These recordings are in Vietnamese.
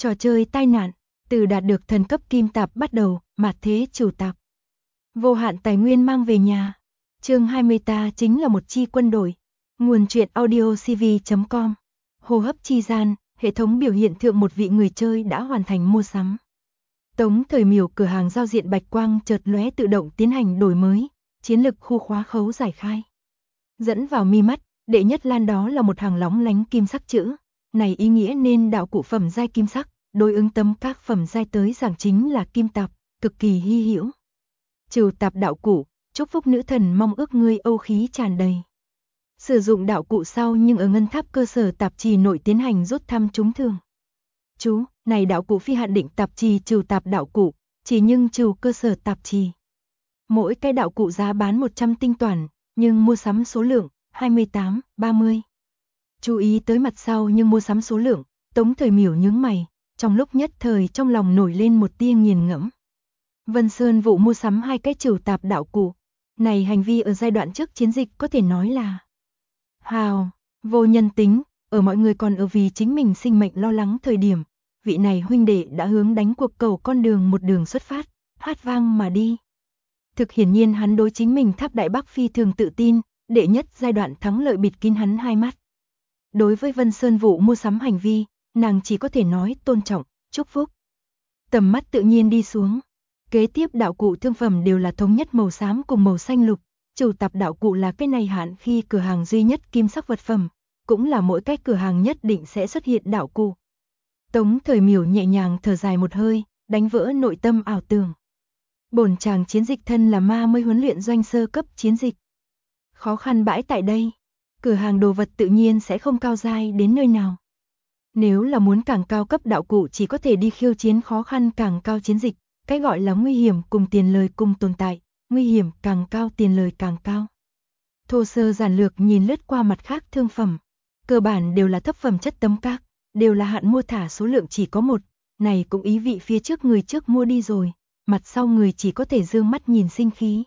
Trò chơi tai nạn, từ đạt được thần cấp kim tạp bắt đầu, mạt thế trừ tạp. Vô hạn tài nguyên mang về nhà. Chương 20 ta chính là một chi quân đội. Nguồn truyện audio cv.com. Hô hấp chi gian, hệ thống biểu hiện thượng một vị người chơi đã hoàn thành mua sắm. Tống Thời Miểu cửa hàng giao diện bạch quang chợt lóe tự động tiến hành đổi mới, chiến lực khu khóa khấu giải khai. Dẫn vào mi mắt, đệ nhất lan đó là một hàng lóng lánh kim sắc chữ, này ý nghĩa nên đạo cụ phẩm giai kim sắc, đối ứng tấm các phẩm giai tới giảng chính là kim tạp, cực kỳ hy hữu. Trừ tạp đạo cụ, chúc phúc nữ thần mong ước ngươi âu khí tràn đầy. Sử dụng đạo cụ sau nhưng ở ngân tháp cơ sở tạp trì nội tiến hành rút thăm trúng thường. Chú, này đạo cụ phi hạn định tạp trì trừ tạp đạo cụ, chỉ nhưng trừ cơ sở tạp trì. Mỗi cái đạo cụ giá bán 100 tinh toản, nhưng mua sắm số lượng 28, 30. Chú ý tới mặt sau nhưng mua sắm số lượng, Tống Thời Miểu nhướng mày, trong lúc nhất thời trong lòng nổi lên một tia nghiền ngẫm. Vân Sơn vụ mua sắm 2 cái trừ tạp đạo cụ, này hành vi ở giai đoạn trước chiến dịch có thể nói là hào, vô nhân tính, ở mọi người còn ở vì chính mình sinh mệnh lo lắng thời điểm, vị này huynh đệ đã hướng đánh cuộc cầu con đường một đường xuất phát, hát vang mà đi. Thực hiển nhiên hắn đối chính mình Tháp Đại Bắc phi thường tự tin, đệ nhất giai đoạn thắng lợi bịt kín hắn hai mắt. Đối với Vân Sơn vụ mua sắm hành vi, nàng chỉ có thể nói tôn trọng, chúc phúc. Tầm mắt tự nhiên đi xuống. Kế tiếp đạo cụ thương phẩm đều là thống nhất màu xám cùng màu xanh lục, trừ tạp đạo cụ là cái này hạn khi cửa hàng duy nhất kim sắc vật phẩm, cũng là mỗi cái cửa hàng nhất định sẽ xuất hiện đạo cụ. Tống Thời Miểu nhẹ nhàng thở dài một hơi, đánh vỡ nội tâm ảo tưởng. Bổn chàng chiến dịch thân là ma mới huấn luyện doanh sơ cấp chiến dịch. Khó khăn bãi tại đây, cửa hàng đồ vật tự nhiên sẽ không cao giai đến nơi nào. Nếu là muốn càng cao cấp đạo cụ chỉ có thể đi khiêu chiến khó khăn càng cao chiến dịch, cái gọi là nguy hiểm cùng tiền lời cùng tồn tại, nguy hiểm càng cao tiền lời càng cao. Thô sơ giản lược nhìn lướt qua mặt khác thương phẩm, cơ bản đều là thấp phẩm chất tấm các, đều là hạn mua thả số lượng chỉ có một, này cũng ý vị phía trước người trước mua đi rồi, mặt sau người chỉ có thể dương mắt nhìn sinh khí.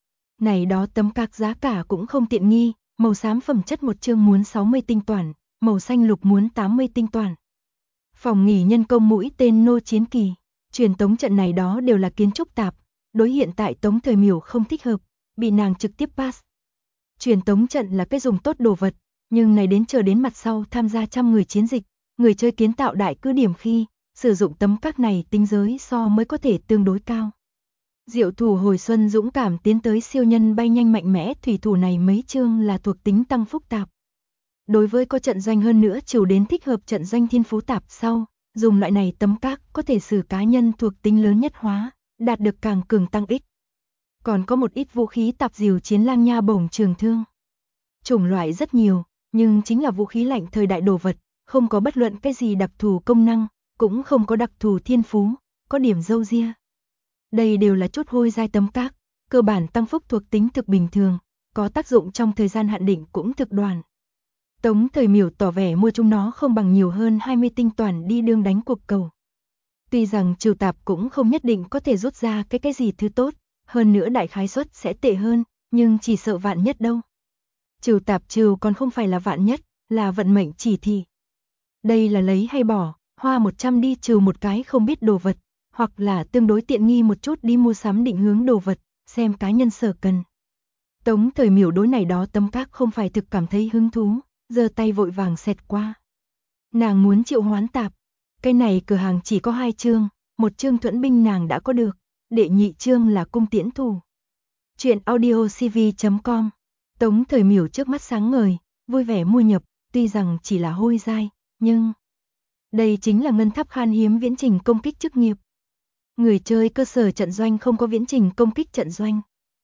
Này đó tấm các giá cả cũng không tiện nghi, màu xám phẩm chất một chương muốn 60 tinh toản, màu xanh lục muốn 80 tinh toản. Phòng nghỉ nhân công mũi tên nô chiến kỳ, truyền tống trận này đó đều là kiến trúc tạp, đối hiện tại Tống Thời Miểu không thích hợp, bị nàng trực tiếp pass. Truyền tống trận là cái dùng tốt đồ vật, nhưng này đến chờ đến mặt sau tham gia trăm người chiến dịch, người chơi kiến tạo đại cứ điểm khi, sử dụng tấm các này tính giới so mới có thể tương đối cao. Diệu thủ hồi xuân dũng cảm tiến tới siêu nhân bay nhanh mạnh mẽ thủy thủ này mấy chương là thuộc tính tăng phúc tạp. Đối với có trận doanh hơn nữa chiều đến thích hợp trận doanh thiên phú tạp sau, dùng loại này tấm các có thể sử cá nhân thuộc tính lớn nhất hóa, đạt được càng cường tăng ích. Còn có một ít vũ khí tạp dìu chiến lang nha bổng trường thương. Chủng loại rất nhiều, nhưng chính là vũ khí lạnh thời đại đồ vật, không có bất luận cái gì đặc thù công năng, cũng không có đặc thù thiên phú, có điểm dâu ria. Đây đều là chút hôi giai tấm các, cơ bản tăng phúc thuộc tính thực bình thường, có tác dụng trong thời gian hạn định cũng thực đoàn. Tống Thời Miểu tỏ vẻ mua chúng nó không bằng nhiều hơn 20 tinh toản đi đương đánh cuộc cầu. Tuy rằng trừ tạp cũng không nhất định có thể rút ra cái gì thứ tốt, hơn nữa đại khái suất sẽ tệ hơn, nhưng chỉ sợ vạn nhất đâu. Trừ tạp trừ còn không phải là vạn nhất, là vận mệnh chỉ thị. Đây là lấy hay bỏ, hoa 100 đi trừ một cái không biết đồ vật, hoặc là tương đối tiện nghi một chút đi mua sắm định hướng đồ vật, xem cá nhân sở cần. Tống Thời Miểu đối này đó tấm các không phải thực cảm thấy hứng thú, giơ tay vội vàng xẹt qua. Nàng muốn triệu hoán tạp, cái này cửa hàng chỉ có 2 chương, một chương thuẫn binh nàng đã có được, đệ nhị chương là cung tiễn thủ. Chuyện audio cv.com. Tống Thời Miểu trước mắt sáng ngời, vui vẻ mua nhập, tuy rằng chỉ là hôi giai, nhưng đây chính là ngân tháp khan hiếm viễn trình công kích chức nghiệp. Người chơi cơ sở trận doanh không có viễn trình công kích trận doanh.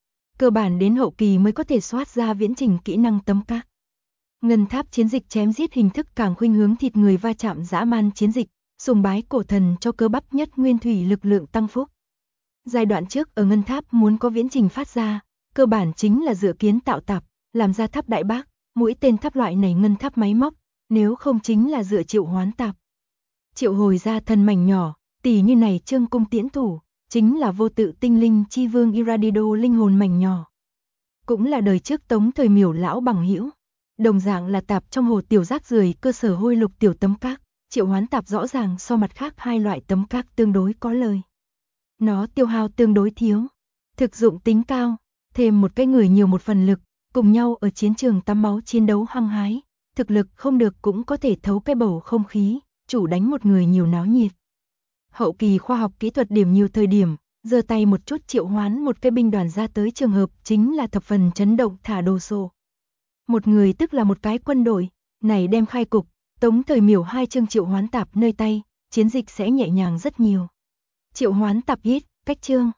Cơ bản đến hậu kỳ mới có thể soát ra viễn trình kỹ năng tấm các. Ngân tháp chiến dịch chém giết hình thức càng khuynh hướng thịt người va chạm dã man chiến dịch, sùng bái cổ thần cho cơ bắp nhất nguyên thủy lực lượng tăng phúc. Giai đoạn trước ở ngân tháp muốn có viễn trình phát ra, cơ bản chính là dựa kiến tạo tạp, làm ra tháp đại bác, mũi tên tháp loại này ngân tháp máy móc, nếu không chính là dựa triệu hoán tạp. Triệu hồi ra thần mảnh nhỏ, tỷ như này chương cung tiễn thủ, chính là vô tự tinh linh chi vương Iradido linh hồn mảnh nhỏ. Cũng là đời trước Tống Thời Miểu lão bằng hữu. Đồng dạng là tạp trong hồ tiểu rác rưởi cơ sở hôi lục tiểu tấm các, Triệu hoán tạp rõ ràng so mặt khác hai loại tấm các tương đối có lời. Nó tiêu hao tương đối thiếu, thực dụng tính cao, thêm một cái người nhiều một phần lực, cùng nhau ở chiến trường tắm máu chiến đấu hăng hái, thực lực không được cũng có thể thấu cái bầu không khí, chủ đánh một người nhiều náo nhiệt. Hậu kỳ khoa học kỹ thuật điểm nhiều thời điểm, giơ tay một chút triệu hoán một cái binh đoàn ra tới trường hợp chính là thập phần chấn động thả đồ sộ. Một người tức là một cái quân đội, này đem khai cục, Tống Thời Miểu hai chương triệu hoán tạp nơi tay, chiến dịch sẽ nhẹ nhàng rất nhiều. Triệu hoán tạp ít, cách chương.